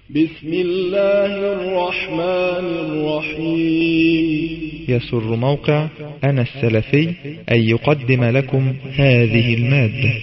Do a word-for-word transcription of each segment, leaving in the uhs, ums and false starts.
بسم الله الرحمن الرحيم. يسر موقع أنا السلفي أن يقدم لكم هذه المادة.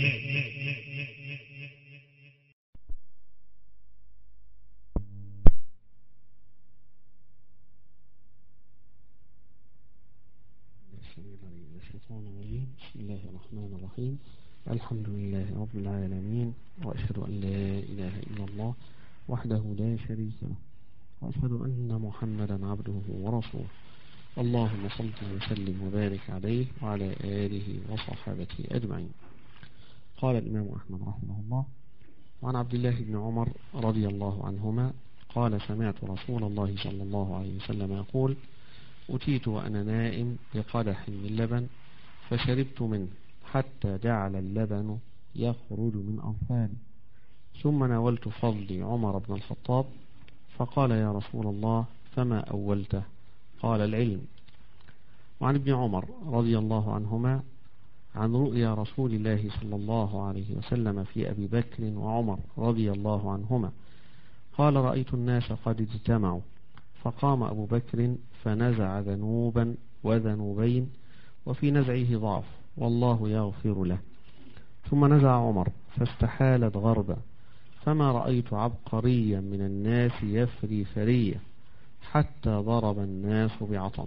بسم الله الرحمن الرحيم. الحمد لله رب العالمين، وأشهد أن لا إله إلا الله وحده لا شريك له، وأشهد أن محمدا عبده ورسوله. اللهم صل وسلم وبارك عليه وعلى آله وصحابته أجمعين. قال الإمام أحمد رحمه الله: وعن عبد الله بن عمر رضي الله عنهما قال: سمعت رسول الله صلى الله عليه وسلم يقول: أتيت وأنا نائم بقدح من لبن فشربت منه حتى جعل اللبن يخرج من أنفاني، ثم ناولت فضلي عمر بن الخطاب فقال: يا رسول الله فما أولته؟ قال: العلم. وعن ابن عمر رضي الله عنهما عن رؤيا رسول الله صلى الله عليه وسلم في أبي بكر وعمر رضي الله عنهما قال: رأيت الناس قد اجتمعوا، فقام أبو بكر فنزع ذنوبا وذنوبين، وفي نزعه ضعف والله يغفر له، ثم نزع عمر فاستحالت غربا، فما رأيت عبقريا من الناس يفري فرية حتى ضرب الناس بعطن.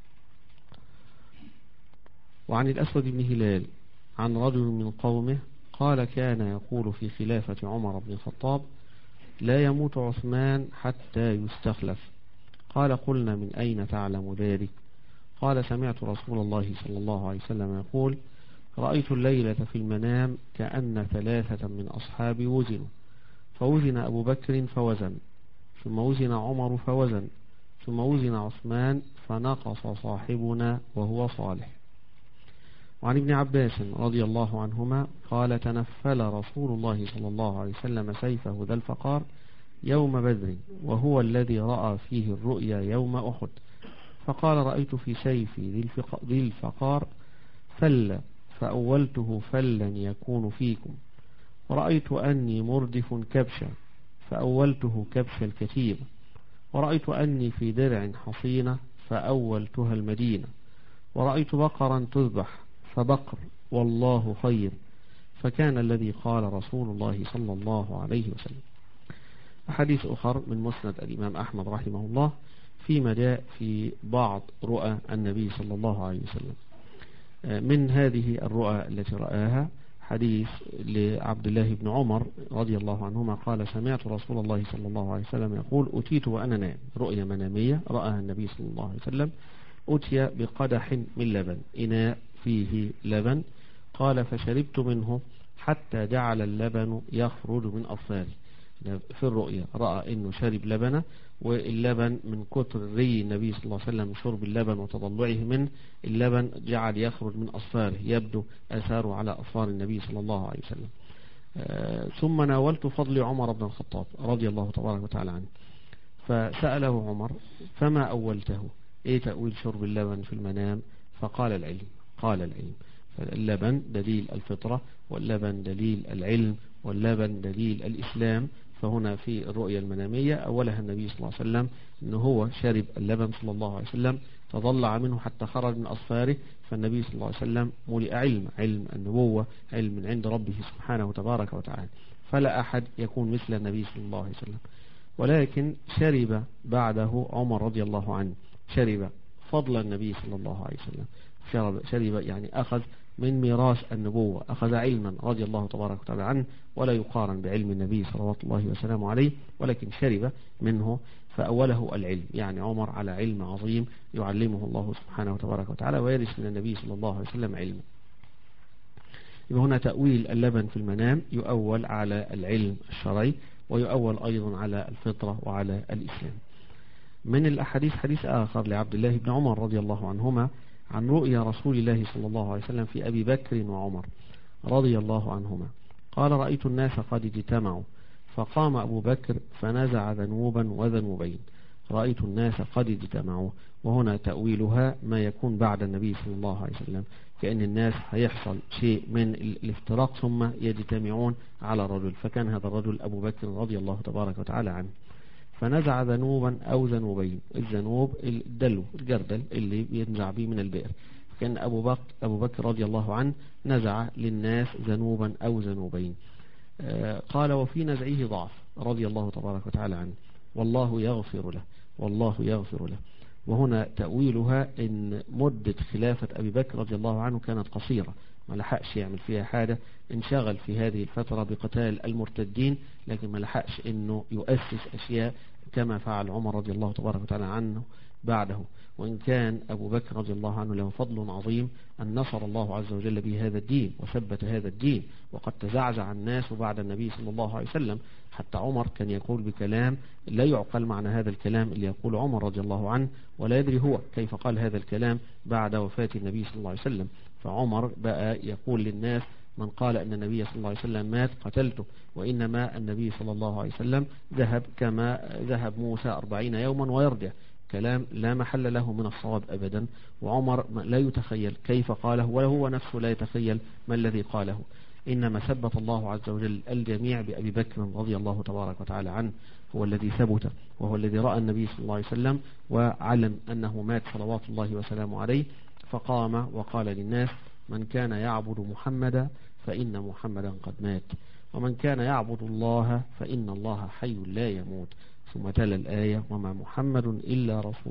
وعن الأسود بن هلال عن رجل من قومه قال: كان يقول في خلافة عمر بن الخطاب: لا يموت عثمان حتى يستخلف. قال: قلنا: من أين تعلم ذلك؟ قال: سمعت رسول الله صلى الله عليه وسلم يقول: رأيت الليلة في المنام كأن ثلاثة من أصحابي وزنوا، فوزن أبو بكر فوزن، ثم وزن عمر فوزن، ثم وزن عثمان فنقص صاحبنا وهو صالح. وعن ابن عباس رضي الله عنهما قال: تنفل رسول الله صلى الله عليه وسلم سيفه ذا الفقار يوم بدر، وهو الذي رأى فيه الرؤيا يوم أحد، فقال: رأيت في سيفي ذي الفقار فلا، فأولته فلا يكون فيكم، ورأيت أني مردف كبشا فأولته كبش الكتيبة، ورأيت أني في درع حصينة فأولتها المدينة، ورأيت بقرا تذبح فبقر والله خير، فكان الذي قال رسول الله صلى الله عليه وسلم. أحاديث أخر من مسند الإمام أحمد رحمه الله فيما جاء في بعض رؤى النبي صلى الله عليه وسلم. من هذه الرؤى التي رآها حديث لعبد الله بن عمر رضي الله عنهما قال: سمعت رسول الله صلى الله عليه وسلم يقول: أتيت وأنا نائم. رؤيا منامية رآها النبي صلى الله عليه وسلم. أتي بقدح من لبن، إناء فيه لبن، قال: فشربت منه حتى جعل اللبن يخرج من أظفاري. في الرؤيا رأى أنه شرب لبنه، واللبن من كتر ري النبي صلى الله عليه وسلم شرب اللبن وتضلعه منه، اللبن جعل يخرج من أصفاره، يبدو أثاره على أصفار النبي صلى الله عليه وسلم. آه ثم ناولت فضل عمر بن الخطاب رضي الله تبارك وتعالى عنه، فسأله عمر: فما أولته؟ إيه تأويل شرب اللبن في المنام؟ فقال: العلم. قال: العلم. فاللبن دليل الفطرة، واللبن دليل العلم، واللبن دليل الإسلام. فهنا في الرؤيا المنامية أولها النبي صلى الله عليه وسلم أنه هو شرب اللبن صلى الله عليه وسلم، تضلع منه حتى خرج من أصفاره، فالنبي صلى الله عليه وسلم ملئ علم، علم النبوة، علم من عند ربه سبحانه تبارك وتعالى، فلا أحد يكون مثل النبي صلى الله عليه وسلم. ولكن شرب بعده عمر رضي الله عنه، شرب فضل النبي صلى الله عليه وسلم، شرب, شرب يعني أخذ من ميراث النبوة، أخذ علما رضي الله تبارك وتعالى عنه، ولا يقارن بعلم النبي صلوات الله وسلامه عليه، ولكن شرب منه فأوله العلم، يعني عمر على علم عظيم يعلمه الله سبحانه وتبارك وتعالى، ويرث من النبي صلى الله عليه وسلم علما. يبقى هنا تأويل اللبن في المنام يؤول على العلم الشرعي، ويؤول أيضا على الفطرة وعلى الإسلام. من الأحاديث حديث آخر لعبد الله بن عمر رضي الله عنهما عن رؤيا رسول الله صلى الله عليه وسلم في أبي بكر وعمر رضي الله عنهما قال: رأيت الناس قد اجتمعوا، فقام أبو بكر فنزع ذنوبا وذنوبين. رأيت الناس قد اجتمعوا، وهنا تأويلها ما يكون بعد النبي صلى الله عليه وسلم، كأن الناس هيحصل شيء من الافتراق ثم يجتمعون على رجل، فكان هذا الرجل أبو بكر رضي الله تبارك وتعالى عنه. فنزع ذنوبا أو ذنوبين. الذنوب الدلو الجردل اللي بينزع به من البئر، كان أبو بكر, أبو بكر رضي الله عنه نزع للناس ذنوبا أو ذنوبين. آه قال وفي نزعه ضعف رضي الله تبارك وتعالى عنه، والله يغفر له، والله يغفر له. وهنا تأويلها إن مدة خلافة أبي بكر رضي الله عنه كانت قصيرة، ما لحقش يعمل فيها حاجة، انشغل في هذه الفترة بقتال المرتدين، لكن ما لحقش إنه يؤسس أشياء كما فعل عمر رضي الله تبارك وتعالى عنه بعده. وإن كان أبو بكر رضي الله عنه له فضل عظيم أن نصر الله عز وجل به هذا الدين وثبت هذا الدين، وقد تزعزع الناس بعد النبي صلى الله عليه وسلم، حتى عمر كان يقول بكلام لا يعقل معنى هذا الكلام اللي يقول عمر رضي الله عنه، ولا يدري هو كيف قال هذا الكلام بعد وفاة النبي صلى الله عليه وسلم. فعمر بقى يقول للناس من قال أن النبي صلى الله عليه وسلم مات قتلته، وإنما النبي صلى الله عليه وسلم ذهب كما ذهب موسى أربعين يوما ويرجع، كلام لا محل له من الصواب أبدا. وعمر لا يتخيل كيف قاله، ولا هو نفسه لا يتخيل ما الذي قاله، إنما ثبت الله عز وجل الجميع بأبي بكر رضي الله تبارك وتعالى عنه، هو الذي ثبت، وهو الذي رأى النبي صلى الله عليه وسلم وعلم أنه مات صلوات الله وسلامه عليه، فقام وقال للناس من كان يعبد محمدا فإن محمدا قد مات، ومن كان يعبد الله فإن الله حي لا يموت. ثم تلا الآية وما محمد إلا رسول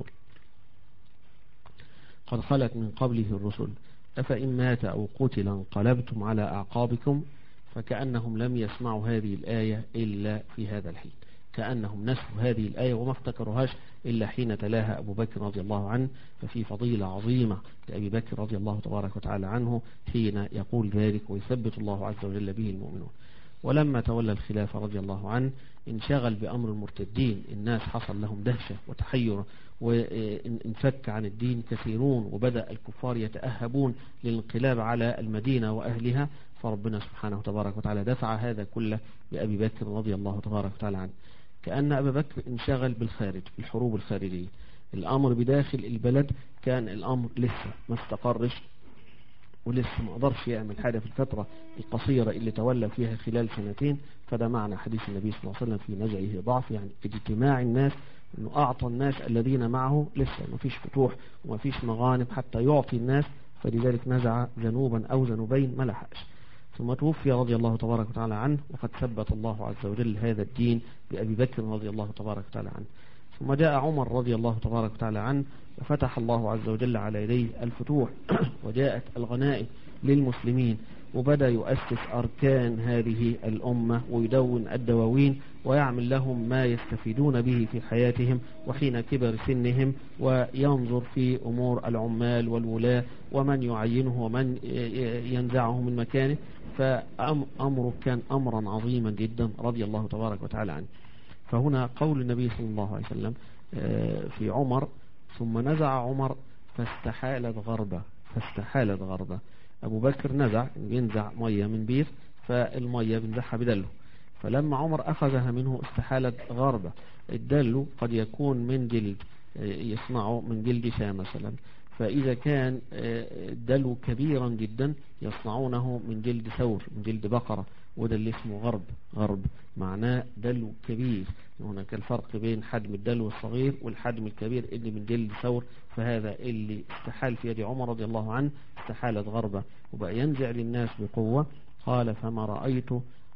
قد خلت من قبله الرسل أفإن مات أو قتل انقلبتم على أعقابكم. فكأنهم لم يسمعوا هذه الآية إلا في هذا الحين، كأنهم نسوا هذه الآية وما افتكروهاش إلا حين تلاها أبو بكر رضي الله عنه. ففي فضيلة عظيمة لأبي بكر رضي الله تبارك وتعالى عنه حين يقول ذلك ويثبت الله عز وجل به المؤمنون. ولما تولى الخلافة رضي الله عنه انشغل بأمر المرتدين، الناس حصل لهم دهشة وتحير وانفك عن الدين كثيرون، وبدأ الكفار يتأهبون للانقلاب على المدينة وأهلها، فربنا سبحانه وتبارك وتعالى دفع هذا كله بأبي بكر رضي الله تبارك وتعالى عنه. كأن أبا بكر انشغل بالخارج، بالحروب الخارجية. الأمر بداخل البلد كان الأمر لسه ما استقرش، ولسه ما قدرش يعمل حاجة في الفترة القصيرة اللي تولى فيها خلال سنتين. فده معنى حديث النبي صلى الله عليه وسلم في نزعه ضعف، يعني اجتماع الناس، انه اعطى الناس الذين معه لسه ما فيش فتوح وما فيش مغانم حتى يعطي الناس، فلذلك نزع ذنوبا او ذنوبين ما لحقش. ثم توفي رضي الله تبارك وتعالى عنه، وقد ثبت الله عز وجل هذا الدين بأبي بكر رضي الله تبارك وتعالى عنه. ثم جاء عمر رضي الله تبارك وتعالى عنه، وفتح الله عز وجل على يديه الفتوح وجاءت الغنائم للمسلمين، وبدأ يؤسس أركان هذه الأمة ويدون الدواوين ويعمل لهم ما يستفيدون به في حياتهم وحين كبر سنهم، وينظر في أمور العمال والولاة ومن يعينه ومن ينزعه من مكانه. فأمره كان أمرا عظيما جدا رضي الله تبارك وتعالى عنه. فهنا قول النبي صلى الله عليه وسلم في عمر ثم نزع عمر فاستحالت غربة، فاستحالت غربة. أبو بكر نزع ينزع مية من بير، فالمية بنزعها بدله، فلما عمر أخذها منه استحالت غربة. الدل قد يكون من جلد، يصنعه من جلد شاة مثلا، فإذا كان الدلو كبيرا جدا يصنعونه من جلد ثور، من جلد بقرة، وده اللي اسمه غرب. غرب معناه دلو كبير. هناك الفرق بين حجم الدلو الصغير والحجم الكبير اللي من جلد ثور، فهذا اللي استحال في يد عمر رضي الله عنه استحالت غربة، وبقى ينزع للناس بقوة. قال فما رأيت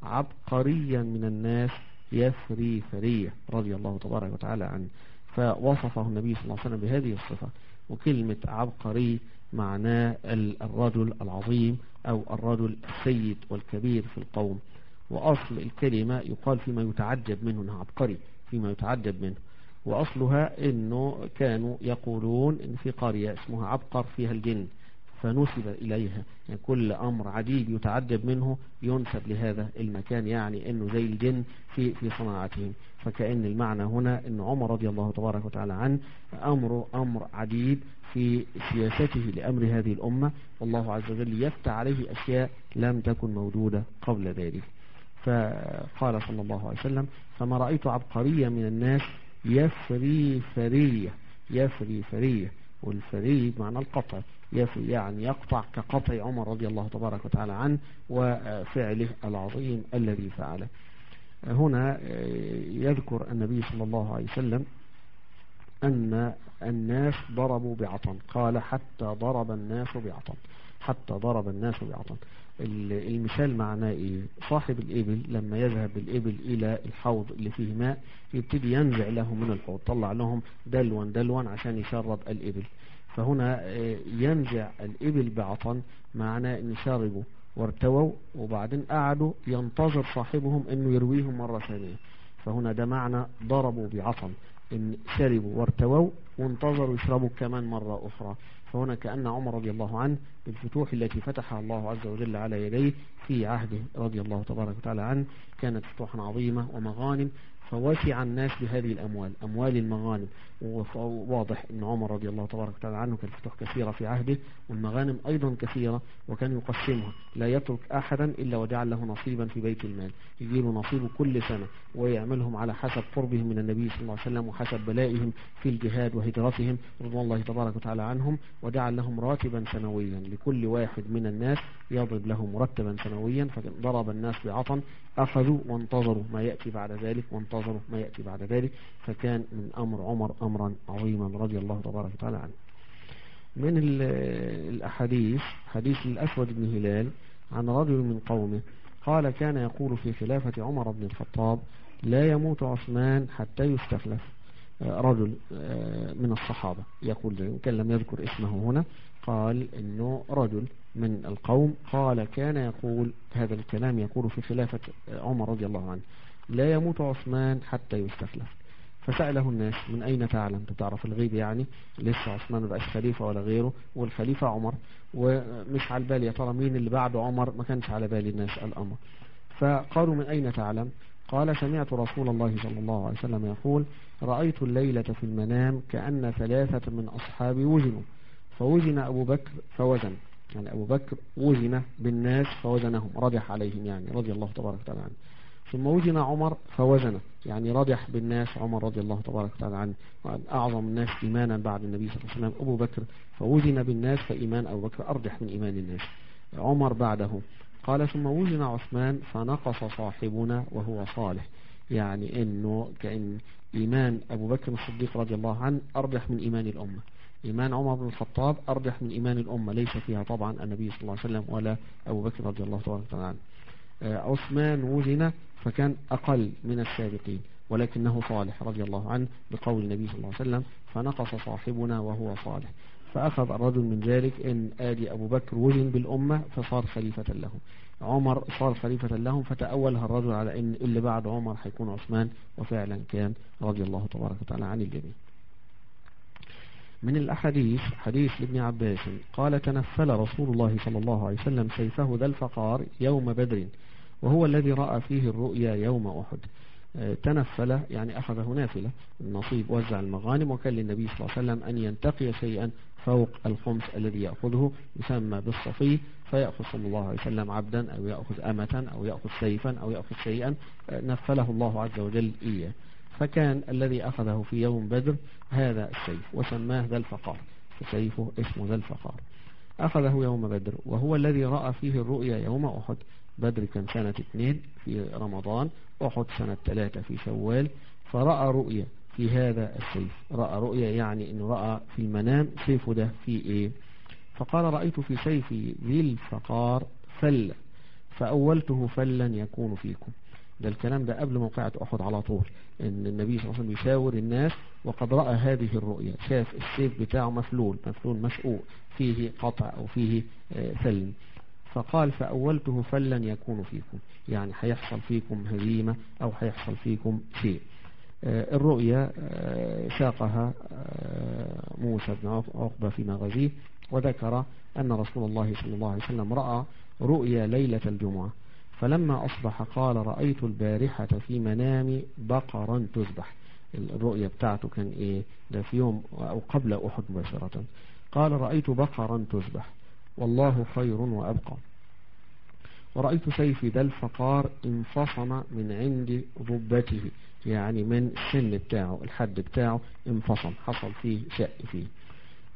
عبقريا من الناس يفري فرية رضي الله تبارك وتعالى عنه. فوصفه النبي صلى الله عليه وسلم بهذه الصفة. وكلمة عبقري معناه الرجل العظيم أو الرجل السيد والكبير في القوم. وأصل الكلمة يقال فيما يتعجب منه، انه عبقري فيما يتعجب منه. وأصلها انه كانوا يقولون ان في قرية اسمها عبقر فيها الجن، فنسب إليها، يعني كل أمر عجيب يتعجب منه ينسب لهذا المكان، يعني أنه زي الجن في في صناعتهم. فكأن المعنى هنا أن عمر رضي الله تبارك وتعالى عنه أمره أمر عجيب في سياسته لأمر هذه الأمة، والله عز وجل يفتح عليه أشياء لم تكن موجودة قبل ذلك. فقال صلى الله عليه وسلم فما رأيت عبقرية من الناس يفري فرية. يفري فرية، والفري معنى القطع، يعني يقطع كقطع عمر رضي الله تبارك وتعالى عنه وفعله العظيم الذي فعله. هنا يذكر النبي صلى الله عليه وسلم أن الناس ضربوا بعطن، قال حتى ضرب الناس بعطن، حتى ضرب الناس بعطن. المثال معناه إيه؟ صاحب الإبل لما يذهب بالإبل إلى الحوض اللي فيه ماء يبتدي ينزع لهم من الحوض، طلع لهم دلوا دلوا عشان يشرب الإبل. فهنا ينزع الإبل بعطن معناه أن شربوا وارتووا وبعدين قعدوا ينتظر صاحبهم أنه يرويهم مرة ثانية. فهنا ده معنى ضربوا بعطن، إن شربوا وارتووا وانتظروا يشربوا كمان مرة أخرى. فهنا كأن عمر رضي الله عنه بالفتوح التي فتحها الله عز وجل على يديه في عهده رضي الله تبارك وتعالى عنه كانت فتوحا عظيمة ومغانم، فوسع الناس بهذه الأموال، أموال المغانم. وواضح أن عمر رضي الله تبارك وتعالى عنه كان فتوح كثيرة في عهده والمغانم أيضا كثيرة، وكان يقسمها لا يترك أحدا إلا وجعل له نصيبا في بيت المال، يجيله نصيبه كل سنة ويعملهم على حسب قربهم من النبي صلى الله عليه وسلم وحسب بلائهم في الجهاد وهجرتهم رضوان الله تبارك وتعالى عنهم، وجعل لهم راتبا سنويا لكل واحد من الناس يضرب له مرتبا سنويا. فضرب الناس بعطن، أخذوا وانتظروا ما يأتي بعد ذلك وانتظروا ما يأتي بعد ذلك. فكان من أمر عمر أمرا عظيما رضي الله تبارك وتعالى عنه. من الأحاديث حديث الأسود بن هلال عن رجل من قومه قال كان يقول في خلافة عمر بن الخطاب لا يموت عثمان حتى يستخلف. رجل من الصحابة يقول، كان لم يذكر اسمه هنا، قال إنه رجل من القوم قال كان يقول هذا الكلام يقول في خلافة عمر رضي الله عنه لا يموت عثمان حتى يستخلف. فسأله الناس من أين تعلم؟ تعرف الغيب يعني؟ لسه عثمان بقاش خليفة ولا غيره، والخليفة عمر، ومش على البال يا ترى مين اللي بعد عمر، ما كانش على بال الناس الأمر. فقالوا من أين تعلم؟ قال سمعت رسول الله صلى الله عليه وسلم يقول رأيت الليلة في المنام كأن ثلاثة من أصحابي وزنوا، فوزن أبو بكر فوزن، يعني أبو بكر وزن بالناس فوزنهم، رجح عليهم يعني رضي الله تبارك وتعالى عنه. ثم وزن عمر فوزن، يعني رجح بالناس عمر رضي الله تبارك وتعالى عنه، أعظم الناس إيمانا بعد النبي صلى الله عليه وسلم أبو بكر، فوزن بالناس فإيمان أبو بكر أرجح من إيمان الناس، عمر بعده. قال ثم وزن عثمان فنقص صاحبنا وهو صالح، يعني إنه كأن إيمان أبو بكر الصديق رضي الله عنه أرجح من إيمان الأمة، إيمان عمر بن الخطاب أرجح من إيمان الأمة، ليس فيها طبعا النبي صلى الله عليه وسلم ولا أبو بكر رضي الله تبارك وتعالى عنه. عثمان وزن فكان أقل من السابقين ولكنه صالح رضي الله عنه بقول النبي صلى الله عليه وسلم فنقص صاحبنا وهو صالح. فأخذ الرجل من ذلك إن آدي أبو بكر وزن بالأمة فصار خليفة له، عمر صار خليفة لهم، فتأولها الرجل على إن اللي بعد عمر حيكون عثمان، وفعلا كان رضي الله تبارك وتعالى عن الجميع. من الأحاديث حديث ابن عباس قال تنفل رسول الله صلى الله عليه وسلم سيفه ذا الفقار يوم بدر وهو الذي رأى فيه الرؤيا يوم أحد. تنفل يعني أخذه نافلة، النصيب وزع المغانم، وكان للنبي صلى الله عليه وسلم أن ينتقي شيئا فوق الخمس الذي يأخذه يسمى بالصفي، فيأخذ صلى الله عليه وسلم عبدا أو يأخذ أمة أو يأخذ سيفا أو يأخذ شيئا نفله الله عز وجل إياه. فكان الذي أخذه في يوم بدر هذا السيف وسماه ذا الفقار، فسيفه اسمه ذا الفقار. أخذه يوم بدر وهو الذي رأى فيه الرؤيا يوم أحد. بدر كان سنة اثنين في رمضان، أحد سنة ثلاثة في شوال، فرأى رؤيا في هذا السيف. رأى رؤيا يعني أنه رأى في المنام سيفه ده في إيه؟ فقال رأيت في سيفي ذي الفقار فل فأولته فلا يكون فيكم. ده الكلام ده قبل موقعة أحد على طول، ان النبي صلى الله عليه وسلم يشاور الناس وقد رأى هذه الرؤيا، شاف السيف بتاعه مفلول مفلول مشقوق فيه قطع أو فيه ثلم، فقال فأولته فلا يكون فيكم، يعني هيحصل فيكم هزيمة أو هيحصل فيكم شيء. الرؤيا ساقها موسى بن عقبة في مغازيه، وذكر أن رسول الله صلى الله عليه وسلم رأى رؤيا ليلة الجمعة، فلما أصبح قال رأيت البارحة في منامي بقرا تذبح. الرؤيا بتاعته كان إيه؟ ده في يوم أو قبل أحد مباشرة. قال رأيت بقرا تذبح والله خير وأبقى، ورأيت سيفي ذا الفقار انفصم من عند ضبته، يعني من السن بتاعه الحد بتاعه انفصم، حصل فيه شق فيه.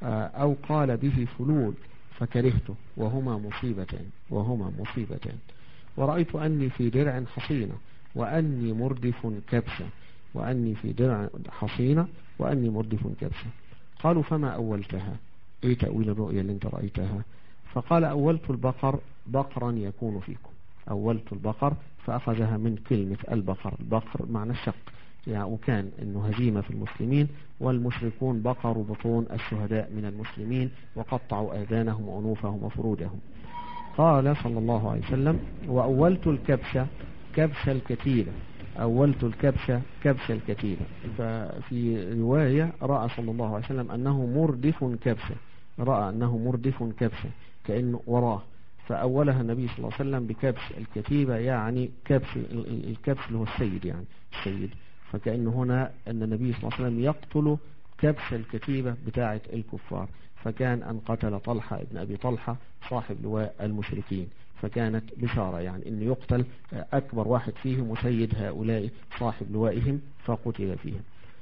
أو قال به فلول فكرهته وهما مصيبتان وهما مصيبتان ورأيت أني في درع حصينة وأني مردف كبسة وأني في درع حصينة وأني مردف كبسة. قالوا فما أولتها؟ إيه تأويل الرؤيا اللي انت رأيتها؟ فقال أولت البقر بقرا يكون فيكم. أولت البقر فأخذها من كلمة البقر، البقر معنى الشق يعني، وكان أنه هزيمة في المسلمين والمشركون بقروا بطون الشهداء من المسلمين وقطعوا آذانهم وعنوفهم وفروجهم. قال صلى الله عليه وسلم وأولت الكبشة كبش الكتيبة، أولت الكبشة كبش الكتيبة. ففي رواية رأى صلى الله عليه وسلم أنه مردف كبشة، رأى أنه مردف كبشة كأنه وراه، فأولها النبي صلى الله عليه وسلم بكبش الكتيبة يعني كبش الكبش اللي هو السيد يعني السيد، فكأنه هنا أن النبي صلى الله عليه وسلم يقتل كبش الكتيبة بتاعة الكفار، فكان أن قتل طلحة ابن أبي طلحة صاحب لواء المشركين، فكانت بشارة يعني أن يقتل أكبر واحد فيهم وسيد هؤلاء صاحب لوائهم فقتل فيهم.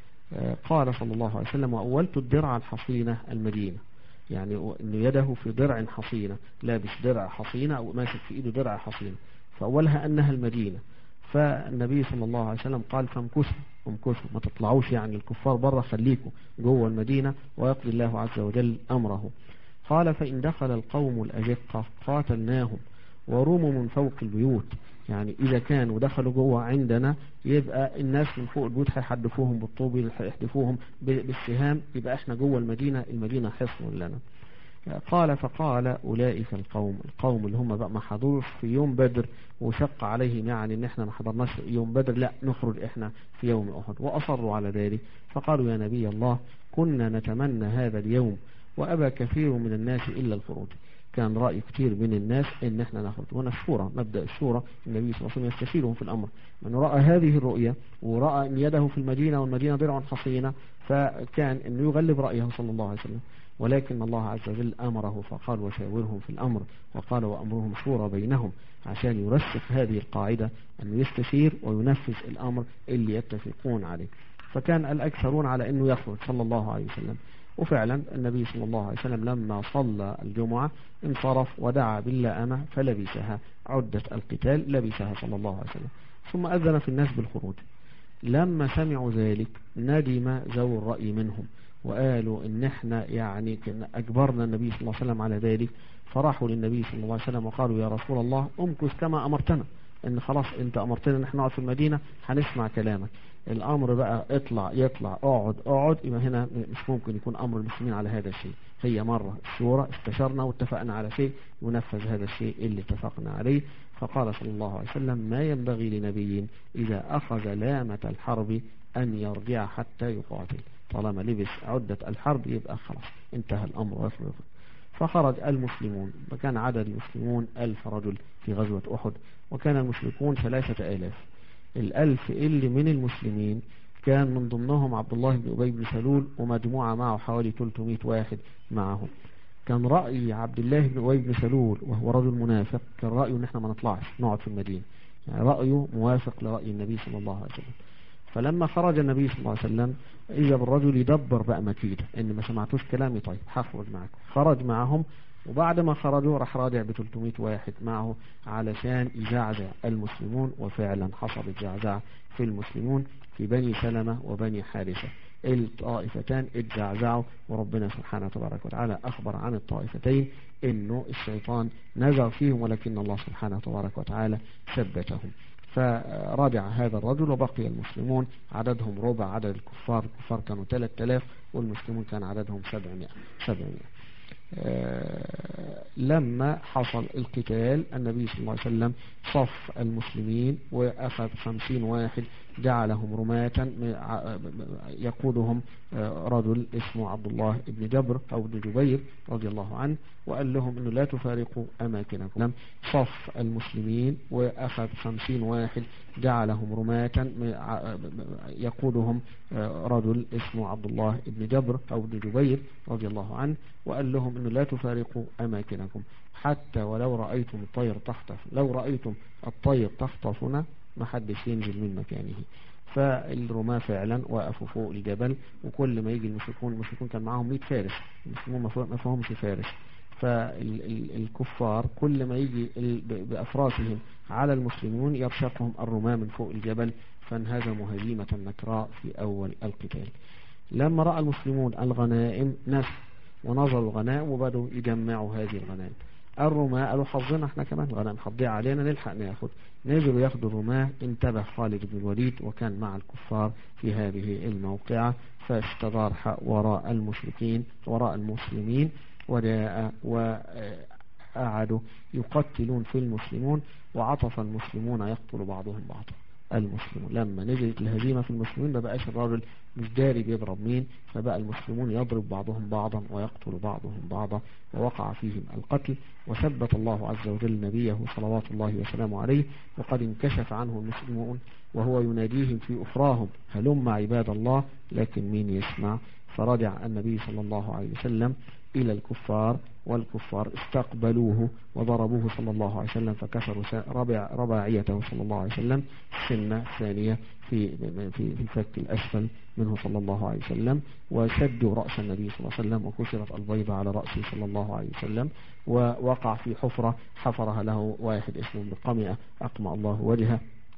قال صلى الله عليه وسلم وأولت الدرع الحصينة المدينة، يعني أن يده في درع حصينة، لابس درع حصينة أو ماسك في إيده درع حصينة، فأولها أنها المدينة. فالنبي صلى الله عليه وسلم قال فامكثوا امكثوا ما تطلعوش يعني الكفار بره، خليكم جوه المدينة ويقضي الله عز وجل أمره. قال فإن دخل القوم الأجقة قاتلناهم وروموا من فوق البيوت، يعني إذا كانوا دخلوا جوه عندنا يبقى الناس من فوق البيوت هيحدفوهم بالطوب يحدفوهم بالسهام، يبقى احنا جوه المدينة، المدينة حصن لنا. قال فقال أولئك القوم، القوم اللي هم بقى ما حضروش في يوم بدر وشق عليهم يعني ان احنا ما حضرناش يوم بدر، لا نخرج احنا في يوم أحد، وأصروا على ذلك. فقالوا يا نبي الله كنا نتمنى هذا اليوم وأبى كثير من الناس إلا الخروج. كان رأي كتير من الناس ان احنا نخرج، وانا الشورى مبدأ الشورى النبي صلى الله عليه وسلم يستشيرهم في الأمر، من رأى هذه الرؤية ورأى ان يده في المدينة والمدينة درع حصينة فكان انه يغلب رأيه صلى الله عليه وسلم، ولكن الله عز وجل أمره فقال وشاورهم في الأمر، وقال وأمرهم شورى بينهم، عشان يرسخ هذه القاعدة أنه يستشير وينفذ الأمر اللي يتفقون عليه. فكان الأكثرون على أنه يخرج صلى الله عليه وسلم، وفعلا النبي صلى الله عليه وسلم لما صلى الجمعة انصرف ودعا باللائمة فلبسها، عدة القتال لبسها صلى الله عليه وسلم، ثم أذن في الناس بالخروج. لما سمعوا ذلك ندم ذو الرأي منهم وقالوا ان احنا يعني اجبرنا النبي صلى الله عليه وسلم على ذلك، فراحوا للنبي صلى الله عليه وسلم وقالوا يا رسول الله امكث كما امرتنا، ان خلاص انت امرتنا ان احنا نقعد في المدينة هنسمع كلامك، الامر بقى اطلع يطلع اقعد اقعد، يبقى هنا مش ممكن يكون امر المسلمين على هذا الشيء، هي مرة الشورى استشرنا واتفقنا على شيء ونفذ هذا الشيء اللي اتفقنا عليه. فقال صلى الله عليه وسلم ما ينبغي لنبي اذا اخذ لامة الحرب ان يرجع حتى يقاتل، طالما لبس عدة الحرب يبقى خلاص انتهى الأمر ويفرغ. فخرج المسلمون، وكان عدد المسلمون ألف رجل في غزوة أحد، وكان المشركون ثلاثة آلاف. الألف اللي من المسلمين كان من ضمنهم عبد الله بن أبي بن سلول ومجموعة معه حوالي ثلاثمائة واحد معه. كان رأي عبد الله بن أبي بن سلول وهو رجل منافق، كان رأيه ان احنا ما نطلعش نقعد في المدينة، يعني رأيه موافق لرأي النبي صلى الله عليه وسلم. فلما خرج النبي صلى الله عليه وسلم إذا بالرجل يدبر بقى مكيدة، إن ما سمعتوش كلامي طيب هخرج معكم. خرج معهم، وبعد ما خرجوا راح راجع ب ثلاثمائة واحد معه علشان يزعزع المسلمون، وفعلا حصلت زعزعة في المسلمون في بني سلمة وبني حارثة، الطائفتان اتزعزعوا، وربنا سبحانه تبارك وتعالى أخبر عن الطائفتين إنه الشيطان نزغ فيهم ولكن الله سبحانه تبارك وتعالى ثبتهم. فرجع هذا الرجل وبقي المسلمون عددهم ربع عدد الكفار، الكفار كانوا ثلاثة آلاف والمسلمون كان عددهم سبعمائة. آه لما حصل القتال النبي صلى الله عليه وسلم صف المسلمين وأخذ خمسين واحد جعلهم رماة يقودهم رجل اسمه عبد الله بن جبر أو بن جبير رضي الله عنه، وقال لهم أنه لا تفارقوا أماكنكم. صف المسلمين وأخذ خمسين واحد جعلهم رماة يقودهم رجل اسمه عبد الله بن جبر أو بن جبير رضي الله عنه، وقال لهم أنه لا تفارقوا أماكنكم حتى ولو رأيتم الطير تخطف، لو رأيتم الطير تخطفنا ما حدش ينزل من مكانه. فالرماة فعلا وقفوا فوق الجبل، وكل ما يجي المشركون المشركون كان معاهم مئة فارس، المسلمون ما فيهمش فارس، فالكفار كل ما يجي بأفراسهم على المسلمون يرشقهم الرماة من فوق الجبل، فانهزموا هزيمة نكراء في أول القتال. لما رأى المسلمون الغنائم نسوا ونظروا الغنائم وبدأوا يجمعوا هذه الغنائم. الرماة قالوا حظنا احنا كمان الغنائم حضيع علينا نلحق ناخد، نزلوا ياخدوا الرماة. انتبه خالد بن الوليد وكان مع الكفار في هذه الموقعة، فاستدار وراء المشركين وراء المسلمين وجاء وقعدوا يقتلون في المسلمون، وعطف المسلمون يقتل بعضهم بعضا. المسلمون لما نزلت الهزيمة في المسلمين ما بقاش الراجل مش داري بيضرب مين، فبقى المسلمون يضرب بعضهم بعضا ويقتل بعضهم بعضا، ووقع فيهم القتل. وثبت الله عز وجل نبيه صلوات الله وسلامه عليه، وقد انكشف عنه المسلمون وهو يناديهم في أخراهم هلم عباد الله، لكن مين يسمع؟ فرجع النبي صلى الله عليه وسلم إلى الكفار، والكفار استقبلوه وضربوه صلى الله عليه وسلم، فكسروا ربع رباعيته صلى الله عليه وسلم السنة الثانية في في الفك الأسفل منه صلى الله عليه وسلم، وشدوا رأس النبي صلى الله عليه وسلم، وكسرت البيضة على رأسه صلى الله عليه وسلم، ووقع في حفرة حفرها له واحد اسمه بقمئة أقمع الله وجهه.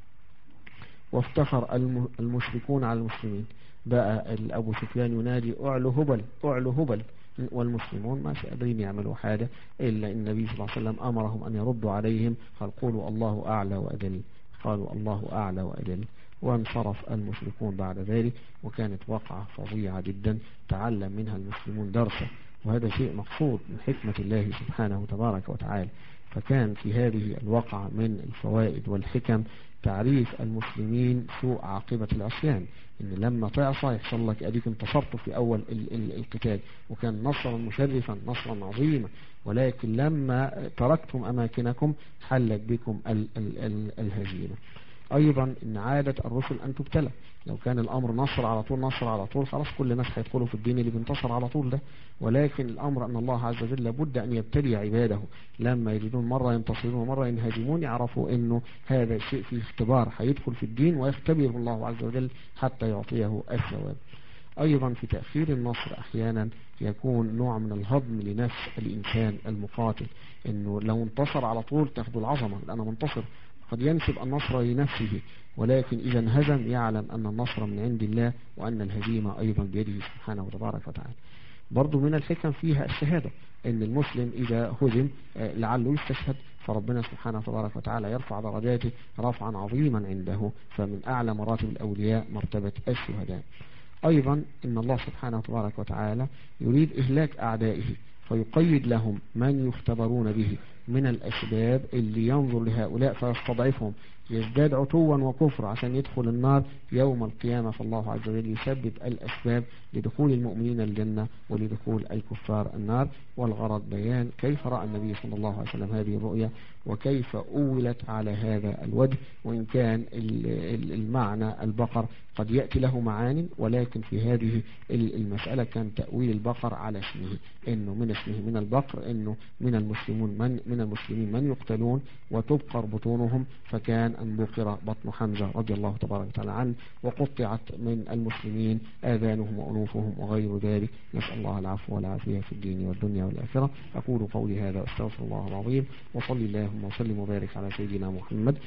وافتخر المشركون على المسلمين، بقى أبو سفيان ينادي أعلو هبل أعلو هبل، والمسلمون ما قادرين يعملوا حاجة إلا النبي صلى الله عليه وسلم أمرهم أن يردوا عليهم، قال قولوا الله أعلى وأجل، قالوا الله أعلى وأجل، وانصرف المشركون بعد ذلك. وكانت وقعة فظيعة جدا تعلم منها المسلمون درسا، وهذا شيء مقصود من حكمة الله سبحانه تبارك وتعالى. فكان في هذه الوقعة من الفوائد والحكم تعريف المسلمين سوء عاقبة العصيان، إن لما تعصى يحصل لك أديك انتصرت في أول ال ال القتال وكان نصرا مشرفا نصرا عظيما، ولكن لما تركتم أماكنكم حلت بكم ال ال ال الهزيمة. أيضا إن عادة الرسل أن تبتلى، لو كان الأمر نصر على طول نصر على طول خلاص كل الناس هيدخلوا في الدين اللي بينتصر على طول ده، ولكن الأمر أن الله عز وجل لابد أن يبتلي عباده، لما يجدون مرة ينتصرون ومرة ينهزمون يعرفوا أنه هذا الشيء فيه اختبار، هيدخل في الدين ويختبره الله عز وجل حتى يعطيه الثواب. أيضا في تأخير النصر أحيانا يكون نوع من الهضم لنفس الإنسان المقاتل، أنه لو انتصر على طول تاخد العظمة لأنه منتصر، قد ينسب النصر لنفسه، ولكن إذا انهزم يعلم أن النصر من عند الله وأن الهزيمة أيضا بيده سبحانه وتبارك وتعالى. برضو من الحكم فيها الشهادة، أن المسلم إذا هزم لعله يستشهد، فربنا سبحانه وتبارك وتعالى يرفع درجاته رفعا عظيما عنده، فمن أعلى مراتب الأولياء مرتبة الشهداء. أيضا إن الله سبحانه وتبارك وتعالى يريد إهلاك أعدائه، فيقيد لهم من يختبرون به من الأسباب اللي ينظر لهؤلاء فيستضعفهم يزداد عتوا وكفر عشان يدخل النار يوم القيامة، فالله عز وجل يسبب الأسباب لدخول المؤمنين الجنة ولدخول الكفار النار. والغرض بيان كيف رأى النبي صلى الله عليه وسلم هذه الرؤية وكيف أولت على هذا الوجه، وإن كان المعنى البقر قد يأتي له معان، ولكن في هذه المسألة كان تأويل البقر على اسمه، إنه من اسمه من البقر إنه من المسلمون من من المسلمين من يقتلون وتبقر بطونهم، فكان أن بقر بطن حمزة رضي الله تبارك وتعالى عنه وقطعت من المسلمين آذانهم وأنوفهم وغير ذلك. نسأل الله العفو والعافية في الدين والدنيا والآخرة. أقول قولي هذا أستغفر الله العظيم، وصلي اللهم وسلم وبارك على سيدنا محمد.